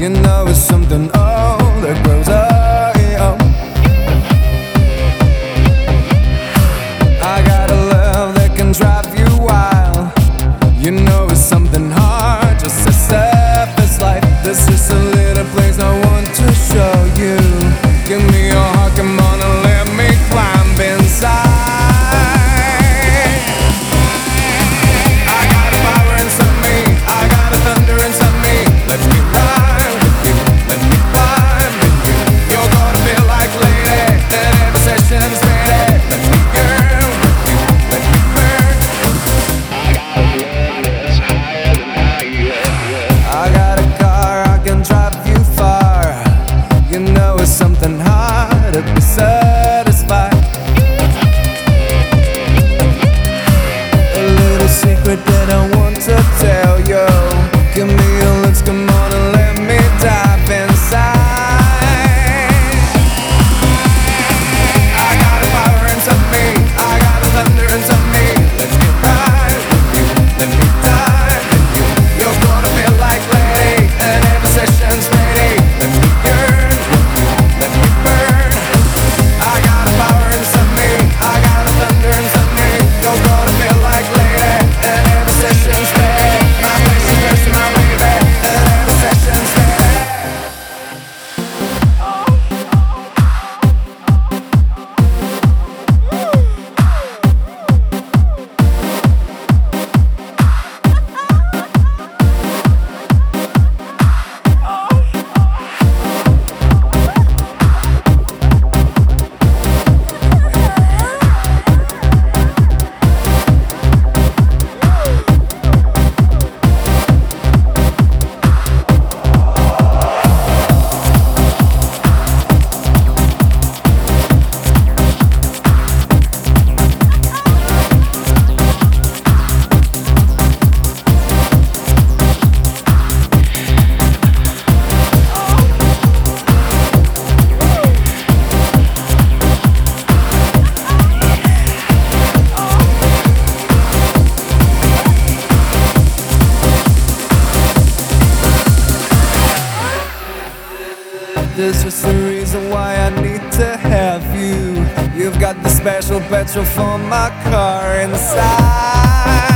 You know it's something that grows up. I got a love that can drive you wild. You know it's something hard, just a surface life. There's just a little place I want to show you. Give me your heart, come on and let me climb inside. I got a fire inside me, I got a thunder inside me. Let me ride with you, let me climb with you. You're gonna feel like lady, and every session's ready. Let me yearn with you, let me burn. I got a car, I can drive you far. You know it's something hard to be satisfied. A little secret that I want to tell you. Give me your lips, come on and let me dive inside. I got a fire inside me, I got a thunder inside me. Let me ride with you, let me dive with you. You're gonna feel like lady, and every session's ready. Let me yearn with you, let me burn. I got a fire inside me, I got a thunder inside me. You're gonna feel like lady, and every session's ready. My face is first, my baby, and every session's ready. There's just a reason why I need to have you. You've got the special petrol for my car inside.